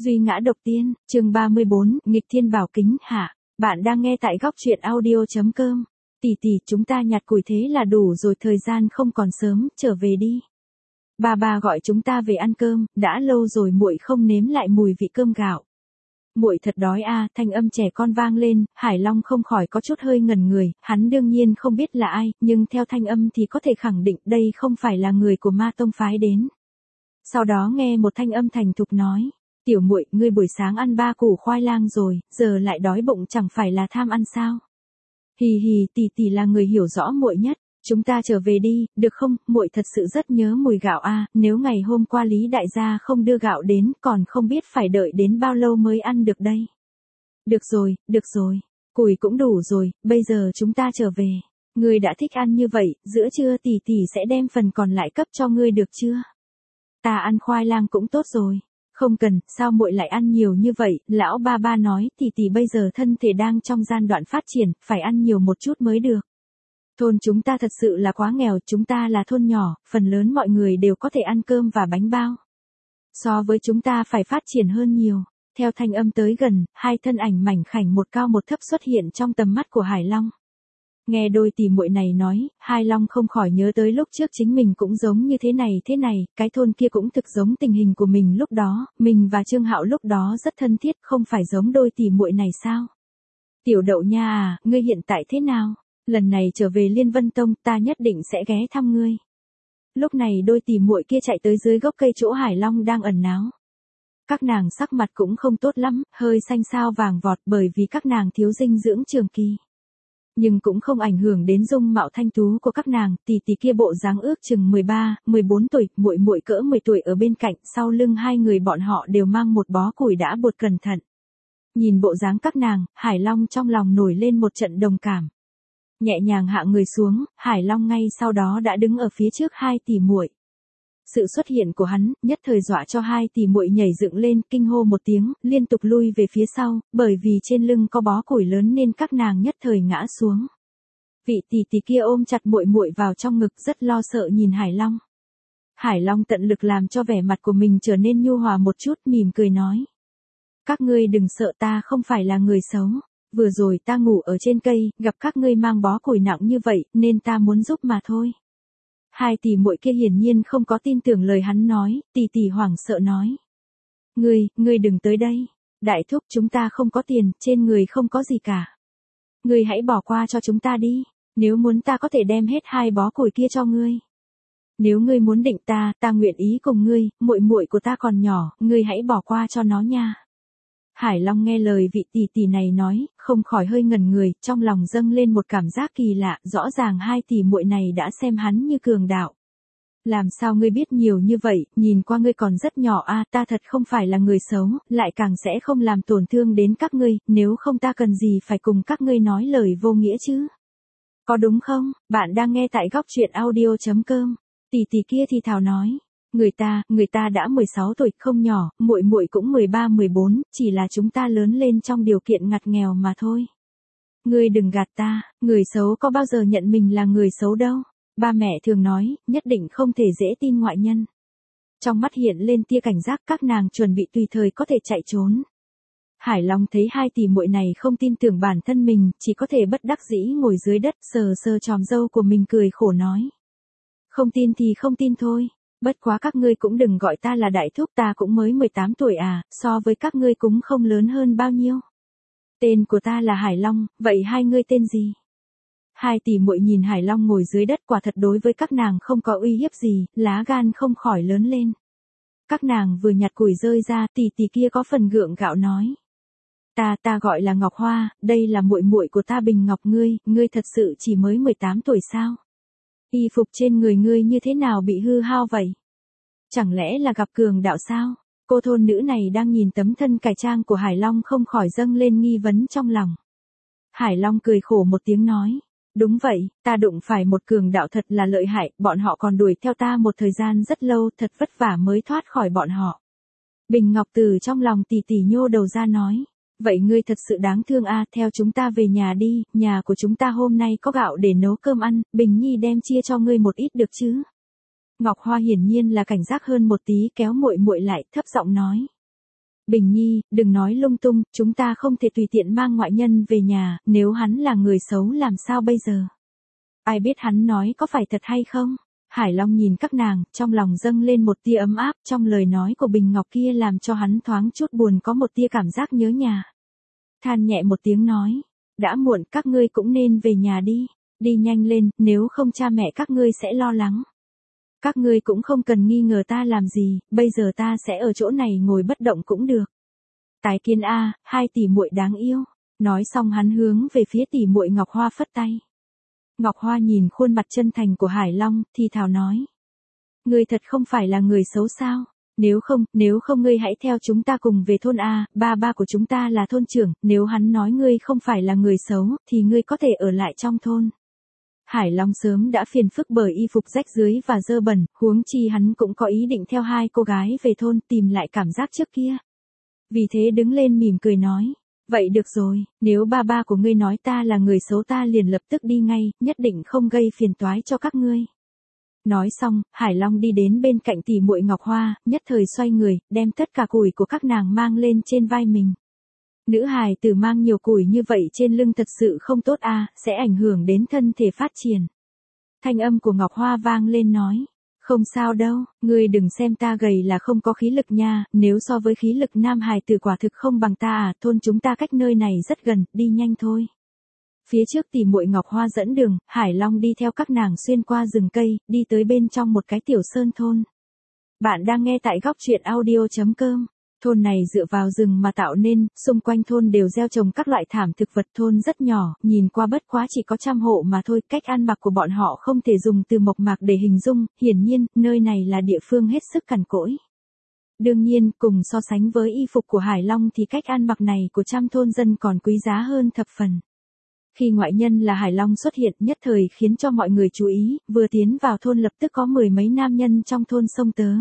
Duy ngã độc tiên, chương 34, nghịch thiên bảo kính hạ. Bạn đang nghe tại góc truyện audio.com. Tỷ tỷ, chúng ta nhặt củi thế là đủ rồi, thời gian không còn sớm, trở về đi. Bà gọi chúng ta về ăn cơm, đã lâu rồi muội không nếm lại mùi vị cơm gạo. Muội thật đói à, thanh âm trẻ con vang lên, Hải Long không khỏi có chút hơi ngẩn người, hắn đương nhiên không biết là ai, nhưng theo thanh âm thì có thể khẳng định đây không phải là người của Ma Tông phái đến. Sau đó nghe một thanh âm thành thục nói, tiểu muội, ngươi buổi sáng ăn 3 củ khoai lang rồi, giờ lại đói bụng chẳng phải là tham ăn sao? Hì hì, tỷ là người hiểu rõ muội nhất, chúng ta trở về đi, được không? Muội thật sự rất nhớ mùi gạo a, nếu ngày hôm qua Lý đại gia không đưa gạo đến, còn không biết phải đợi đến bao lâu mới ăn được đây. Được rồi, củi cũng đủ rồi, bây giờ chúng ta trở về. Ngươi đã thích ăn như vậy, giữa trưa tỷ sẽ đem phần còn lại cấp cho ngươi được chưa? Ta ăn khoai lang cũng tốt rồi. Không cần, sao muội lại ăn nhiều như vậy? Lão ba nói, tỷ bây giờ thân thể đang trong giai đoạn phát triển, phải ăn nhiều một chút mới được. Thôn chúng ta thật sự là quá nghèo, chúng ta là thôn nhỏ, phần lớn mọi người đều có thể ăn cơm và bánh bao. So với chúng ta phải phát triển hơn nhiều. Theo thanh âm tới gần, hai thân ảnh mảnh khảnh một cao một thấp xuất hiện trong tầm mắt của Hải Long. Nghe đôi tỷ muội này nói, Hải Long không khỏi nhớ tới lúc trước chính mình cũng giống như thế này, cái thôn kia cũng thực giống tình hình của mình lúc đó, mình và Trương Hạo lúc đó rất thân thiết, không phải giống đôi tỷ muội này sao? Tiểu Đậu nha à, ngươi hiện tại thế nào? Lần này trở về Liên Vân Tông, ta nhất định sẽ ghé thăm ngươi. Lúc này đôi tỷ muội kia chạy tới dưới gốc cây chỗ Hải Long đang ẩn náu. Các nàng sắc mặt cũng không tốt lắm, hơi xanh xao vàng vọt bởi vì các nàng thiếu dinh dưỡng trường kỳ. Nhưng cũng không ảnh hưởng đến dung mạo thanh tú của các nàng, tỷ kia bộ dáng ước chừng 13, 14 tuổi, muội cỡ 10 tuổi ở bên cạnh, sau lưng hai người bọn họ đều mang một bó củi đã bột cẩn thận. Nhìn bộ dáng các nàng, Hải Long trong lòng nổi lên một trận đồng cảm. Nhẹ nhàng hạ người xuống, Hải Long ngay sau đó đã đứng ở phía trước hai tỷ muội. Sự xuất hiện của hắn, nhất thời dọa cho hai tỷ muội nhảy dựng lên, kinh hô một tiếng, liên tục lui về phía sau, bởi vì trên lưng có bó củi lớn nên các nàng nhất thời ngã xuống. Vị tỷ kia ôm chặt muội vào trong ngực, rất lo sợ nhìn Hải Long. Hải Long tận lực làm cho vẻ mặt của mình trở nên nhu hòa một chút, mỉm cười nói: các ngươi đừng sợ, ta không phải là người xấu. Vừa rồi ta ngủ ở trên cây, gặp các ngươi mang bó củi nặng như vậy, nên ta muốn giúp mà thôi. Hai tỷ muội kia hiển nhiên không có tin tưởng lời hắn nói, tỷ hoảng sợ nói: Ngươi đừng tới đây. Đại thúc, chúng ta không có tiền, trên người không có gì cả. Ngươi hãy bỏ qua cho chúng ta đi, nếu muốn ta có thể đem hết 2 bó củi kia cho ngươi. Nếu ngươi muốn định ta nguyện ý cùng ngươi, muội của ta còn nhỏ, ngươi hãy bỏ qua cho nó nha. Hải Long nghe lời vị tỷ này nói, không khỏi hơi ngẩn người, trong lòng dâng lên một cảm giác kỳ lạ, rõ ràng hai tỷ muội này đã xem hắn như cường đạo. Làm sao ngươi biết nhiều như vậy, nhìn qua ngươi còn rất nhỏ a, ta thật không phải là người xấu, lại càng sẽ không làm tổn thương đến các ngươi, nếu không ta cần gì phải cùng các ngươi nói lời vô nghĩa chứ. Có đúng không? Bạn đang nghe tại góc truyện audio.com. Tỷ kia thì thào nói. Người ta đã 16 tuổi, không nhỏ, muội cũng 13, 14, chỉ là chúng ta lớn lên trong điều kiện ngặt nghèo mà thôi. Ngươi đừng gạt ta, người xấu có bao giờ nhận mình là người xấu đâu. Ba mẹ thường nói, nhất định không thể dễ tin ngoại nhân. Trong mắt hiện lên tia cảnh giác, các nàng chuẩn bị tùy thời có thể chạy trốn. Hải Long thấy hai tỷ muội này không tin tưởng bản thân mình, chỉ có thể bất đắc dĩ ngồi dưới đất, sờ chòm râu của mình cười khổ nói. Không tin thì không tin thôi. Bất quá các ngươi cũng đừng gọi ta là đại thúc, ta cũng mới 18 tuổi à, so với các ngươi cũng không lớn hơn bao nhiêu. Tên của ta là Hải Long, vậy hai ngươi tên gì? Hai tỷ muội nhìn Hải Long ngồi dưới đất, quả thật đối với các nàng không có uy hiếp gì, lá gan không khỏi lớn lên. Các nàng vừa nhặt củi rơi ra, tỷ kia có phần gượng gạo nói. Ta gọi là Ngọc Hoa, đây là muội của ta Bình Ngọc, ngươi thật sự chỉ mới 18 tuổi sao? Y phục trên người ngươi như thế nào bị hư hao vậy? Chẳng lẽ là gặp cường đạo sao? Cô thôn nữ này đang nhìn tấm thân cải trang của Hải Long không khỏi dâng lên nghi vấn trong lòng. Hải Long cười khổ một tiếng nói. Đúng vậy, ta đụng phải một cường đạo thật là lợi hại, bọn họ còn đuổi theo ta một thời gian rất lâu, thật vất vả mới thoát khỏi bọn họ. Bình Ngọc từ trong lòng tỷ nhô đầu ra nói. Vậy ngươi thật sự đáng thương a, theo chúng ta về nhà đi, nhà của chúng ta hôm nay có gạo để nấu cơm ăn, Bình Nhi đem chia cho ngươi một ít được chứ? Ngọc Hoa hiển nhiên là cảnh giác hơn một tí, kéo muội lại, thấp giọng nói. Bình Nhi, đừng nói lung tung, chúng ta không thể tùy tiện mang ngoại nhân về nhà, nếu hắn là người xấu làm sao bây giờ? Ai biết hắn nói có phải thật hay không? Hải Long nhìn các nàng, trong lòng dâng lên một tia ấm áp, trong lời nói của Bình Ngọc kia làm cho hắn thoáng chút buồn có một tia cảm giác nhớ nhà. Than nhẹ một tiếng nói, đã muộn các ngươi cũng nên về nhà đi, đi nhanh lên, nếu không cha mẹ các ngươi sẽ lo lắng. Các ngươi cũng không cần nghi ngờ ta làm gì, bây giờ ta sẽ ở chỗ này ngồi bất động cũng được. Tái kiến a, hai tỷ muội đáng yêu. Nói xong hắn hướng về phía tỷ muội Ngọc Hoa phất tay. Ngọc Hoa nhìn khuôn mặt chân thành của Hải Long, thì thào nói. Ngươi thật không phải là người xấu sao? Nếu không ngươi hãy theo chúng ta cùng về thôn A, ba của chúng ta là thôn trưởng, nếu hắn nói ngươi không phải là người xấu, thì ngươi có thể ở lại trong thôn. Hải Long sớm đã phiền phức bởi y phục rách dưới và dơ bẩn, huống chi hắn cũng có ý định theo hai cô gái về thôn tìm lại cảm giác trước kia. Vì thế đứng lên mỉm cười nói, vậy được rồi, nếu ba của ngươi nói ta là người xấu ta liền lập tức đi ngay, nhất định không gây phiền toái cho các ngươi. Nói xong, Hải Long đi đến bên cạnh tỷ muội Ngọc Hoa, nhất thời xoay người, đem tất cả củi của các nàng mang lên trên vai mình. Nữ hài tử mang nhiều củi như vậy trên lưng thật sự không tốt a, sẽ ảnh hưởng đến thân thể phát triển. Thanh âm của Ngọc Hoa vang lên nói, không sao đâu, ngươi đừng xem ta gầy là không có khí lực nha, nếu so với khí lực nam hài tử quả thực không bằng ta à, thôn chúng ta cách nơi này rất gần, đi nhanh thôi. Phía trước tỷ muội Ngọc Hoa dẫn đường, Hải Long đi theo các nàng xuyên qua rừng cây, đi tới bên trong một cái tiểu sơn thôn. Bạn đang nghe tại góc truyện audio.com. Thôn này dựa vào rừng mà tạo nên, xung quanh thôn đều gieo trồng các loại thảm thực vật, thôn rất nhỏ, nhìn qua bất quá chỉ có 100 hộ mà thôi, cách ăn mặc của bọn họ không thể dùng từ mộc mạc để hình dung, hiển nhiên, nơi này là địa phương hết sức cằn cỗi. Đương nhiên, cùng so sánh với y phục của Hải Long thì cách ăn mặc này của 100 thôn dân còn quý giá hơn thập phần. Khi ngoại nhân là Hải Long xuất hiện nhất thời khiến cho mọi người chú ý, vừa tiến vào thôn lập tức có 10 mấy nam nhân trong thôn xông tới.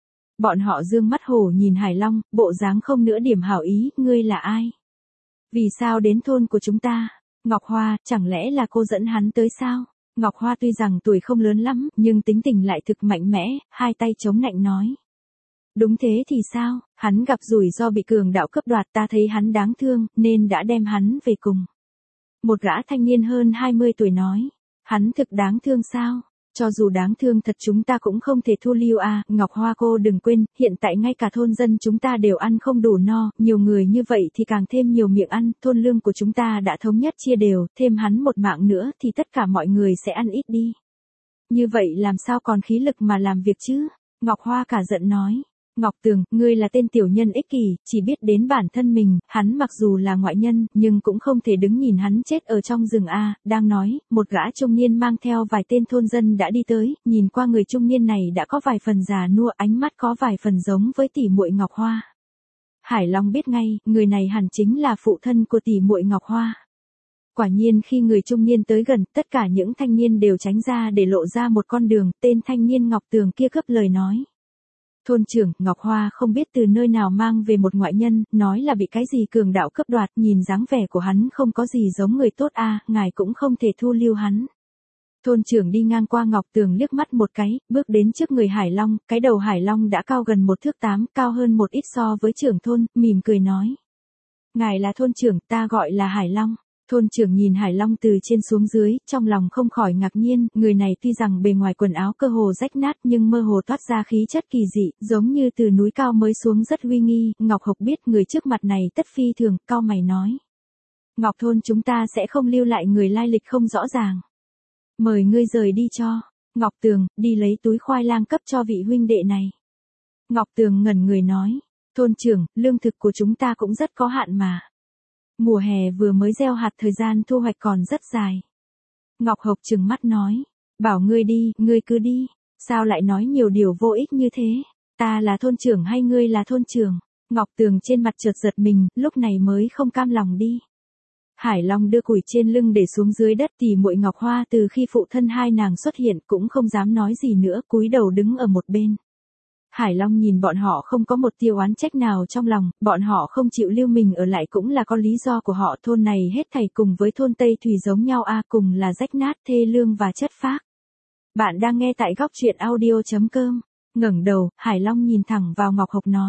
Bọn họ dương mắt hổ nhìn Hải Long, bộ dáng không nửa điểm hảo ý, ngươi là ai? Vì sao đến thôn của chúng ta? Ngọc Hoa, chẳng lẽ là cô dẫn hắn tới sao? Ngọc Hoa tuy rằng tuổi không lớn lắm, nhưng tính tình lại thực mạnh mẽ, hai tay chống nạnh nói. Đúng thế thì sao, hắn gặp rủi ro bị cường đạo cướp đoạt, ta thấy hắn đáng thương, nên đã đem hắn về cùng. Một gã thanh niên hơn 20 tuổi nói, hắn thực đáng thương sao? Cho dù đáng thương thật chúng ta cũng không thể thu lưu à, Ngọc Hoa cô đừng quên, hiện tại ngay cả thôn dân chúng ta đều ăn không đủ no, nhiều người như vậy thì càng thêm nhiều miệng ăn, thôn lương của chúng ta đã thống nhất chia đều, thêm hắn một mạng nữa thì tất cả mọi người sẽ ăn ít đi. Như vậy làm sao còn khí lực mà làm việc chứ? Ngọc Hoa cả giận nói. Ngọc Tường, ngươi là tên tiểu nhân ích kỷ, chỉ biết đến bản thân mình, hắn mặc dù là ngoại nhân, nhưng cũng không thể đứng nhìn hắn chết ở trong rừng a. Đang nói, một gã trung niên mang theo vài tên thôn dân đã đi tới, nhìn qua người trung niên này đã có vài phần già nua, ánh mắt có vài phần giống với tỷ muội Ngọc Hoa. Hải Long biết ngay, người này hẳn chính là phụ thân của tỷ muội Ngọc Hoa. Quả nhiên khi người trung niên tới gần, tất cả những thanh niên đều tránh ra để lộ ra một con đường, tên thanh niên Ngọc Tường kia cướp lời nói. Thôn trưởng, Ngọc Hoa không biết từ nơi nào mang về một ngoại nhân, nói là bị cái gì cường đạo cướp đoạt, nhìn dáng vẻ của hắn không có gì giống người tốt a, ngài cũng không thể thu lưu hắn. Thôn trưởng đi ngang qua Ngọc Tường liếc mắt một cái, bước đến trước người Hải Long, cái đầu Hải Long đã cao gần 1 thước 8, cao hơn một ít so với trưởng thôn, mỉm cười nói. Ngài là thôn trưởng, ta gọi là Hải Long. Thôn trưởng nhìn Hải Long từ trên xuống dưới, trong lòng không khỏi ngạc nhiên, người này tuy rằng bề ngoài quần áo cơ hồ rách nát nhưng mơ hồ toát ra khí chất kỳ dị, giống như từ núi cao mới xuống rất uy nghi, Ngọc Hộc biết người trước mặt này tất phi thường, cau mày nói. Ngọc thôn chúng ta sẽ không lưu lại người lai lịch không rõ ràng. Mời ngươi rời đi cho. Ngọc Tường, đi lấy túi khoai lang cấp cho vị huynh đệ này. Ngọc Tường ngẩn người nói, thôn trưởng, lương thực của chúng ta cũng rất có hạn mà. Mùa hè vừa mới gieo hạt thời gian thu hoạch còn rất dài. Ngọc Hộc trừng mắt nói, bảo ngươi đi, ngươi cứ đi, sao lại nói nhiều điều vô ích như thế, ta là thôn trưởng hay ngươi là thôn trưởng? Ngọc Tường trên mặt chợt giật mình, lúc này mới không cam lòng đi. Hải Long đưa củi trên lưng để xuống dưới đất, tỷ muội Ngọc Hoa từ khi phụ thân hai nàng xuất hiện cũng không dám nói gì nữa, cúi đầu đứng ở một bên. Hải Long nhìn bọn họ không có một tia oán trách nào trong lòng, bọn họ không chịu lưu mình ở lại cũng là có lý do của họ, thôn này hết thảy cùng với thôn Tây Thủy giống nhau a, cùng là rách nát, thê lương và chất phác. Bạn đang nghe tại góc truyện audio.com. Ngẩng đầu, Hải Long nhìn thẳng vào Ngọc Hộc nói,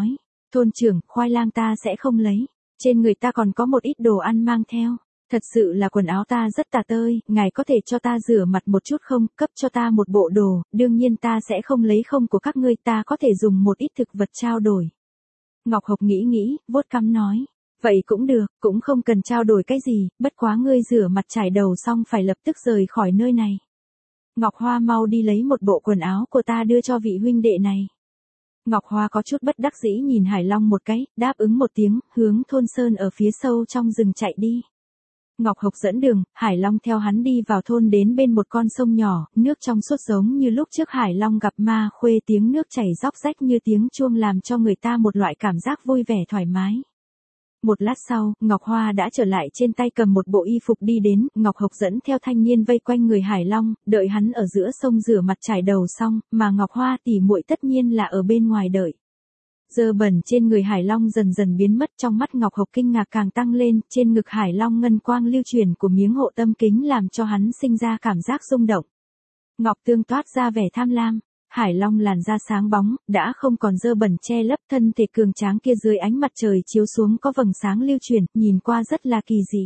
Thôn trưởng, khoai lang ta sẽ không lấy. Trên người ta còn có một ít đồ ăn mang theo. Thật sự là quần áo ta rất tả tơi, ngài có thể cho ta rửa mặt một chút không, cấp cho ta một bộ đồ, đương nhiên ta sẽ không lấy không của các ngươi, ta có thể dùng một ít thực vật trao đổi. Ngọc Hộc nghĩ, vuốt cằm nói. Vậy cũng được, cũng không cần trao đổi cái gì, bất quá ngươi rửa mặt trải đầu xong phải lập tức rời khỏi nơi này. Ngọc Hoa mau đi lấy một bộ quần áo của ta đưa cho vị huynh đệ này. Ngọc Hoa có chút bất đắc dĩ nhìn Hải Long một cái, đáp ứng một tiếng, hướng thôn sơn ở phía sâu trong rừng chạy đi. Ngọc Hộc dẫn đường, Hải Long theo hắn đi vào thôn đến bên một con sông nhỏ, nước trong suốt giống như lúc trước Hải Long gặp ma khuê, tiếng nước chảy róc rách như tiếng chuông làm cho người ta một loại cảm giác vui vẻ thoải mái. Một lát sau, Ngọc Hoa đã trở lại trên tay cầm một bộ y phục đi đến, Ngọc Hộc dẫn theo thanh niên vây quanh người Hải Long, đợi hắn ở giữa sông rửa mặt trải đầu xong, mà Ngọc Hoa tỉ muội tất nhiên là ở bên ngoài đợi. Dơ bẩn trên người Hải Long dần dần biến mất, trong mắt Ngọc Hộc kinh ngạc càng tăng lên, trên ngực Hải Long ngân quang lưu chuyển của miếng hộ tâm kính làm cho hắn sinh ra cảm giác rung động. Ngọc Tương toát ra vẻ tham lam. Hải Long làn da sáng bóng, đã không còn dơ bẩn che lấp, thân thể cường tráng kia dưới ánh mặt trời chiếu xuống có vầng sáng lưu chuyển, nhìn qua rất là kỳ dị.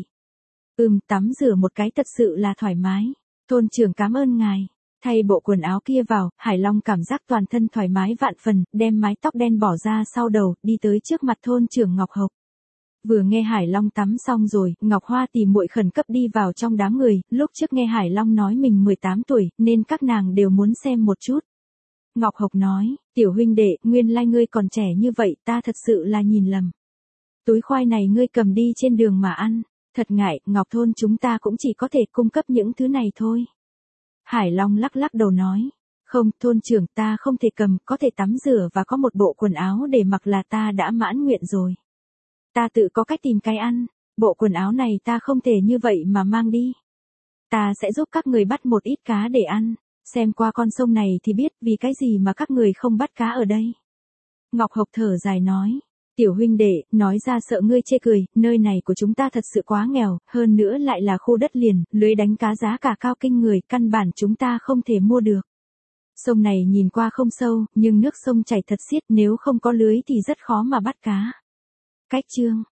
Tắm rửa một cái thật sự là thoải mái. Thôn trưởng cảm ơn ngài. Thay bộ quần áo kia vào, Hải Long cảm giác toàn thân thoải mái vạn phần, đem mái tóc đen bỏ ra sau đầu, đi tới trước mặt thôn trưởng Ngọc Hộc. Vừa nghe Hải Long tắm xong rồi, Ngọc Hoa tỉ muội khẩn cấp đi vào trong đám người, lúc trước nghe Hải Long nói mình 18 tuổi, nên các nàng đều muốn xem một chút. Ngọc Hộc nói, tiểu huynh đệ, nguyên lai ngươi còn trẻ như vậy, ta thật sự là nhìn lầm. Túi khoai này ngươi cầm đi trên đường mà ăn, thật ngại, Ngọc thôn chúng ta cũng chỉ có thể cung cấp những thứ này thôi. Hải Long lắc lắc đầu nói, không, thôn trưởng ta không thể cầm, có thể tắm rửa và có một bộ quần áo để mặc là ta đã mãn nguyện rồi. Ta tự có cách tìm cái ăn, bộ quần áo này ta không thể như vậy mà mang đi. Ta sẽ giúp các người bắt một ít cá để ăn. Xem qua con sông này thì biết vì cái gì mà các người không bắt cá ở đây. Ngọc Hộc thở dài nói. Tiểu huynh đệ, nói ra sợ ngươi chê cười, nơi này của chúng ta thật sự quá nghèo, hơn nữa lại là khu đất liền, lưới đánh cá giá cả cao kinh người, căn bản chúng ta không thể mua được. Sông này nhìn qua không sâu, nhưng nước sông chảy thật xiết, nếu không có lưới thì rất khó mà bắt cá. Cách chương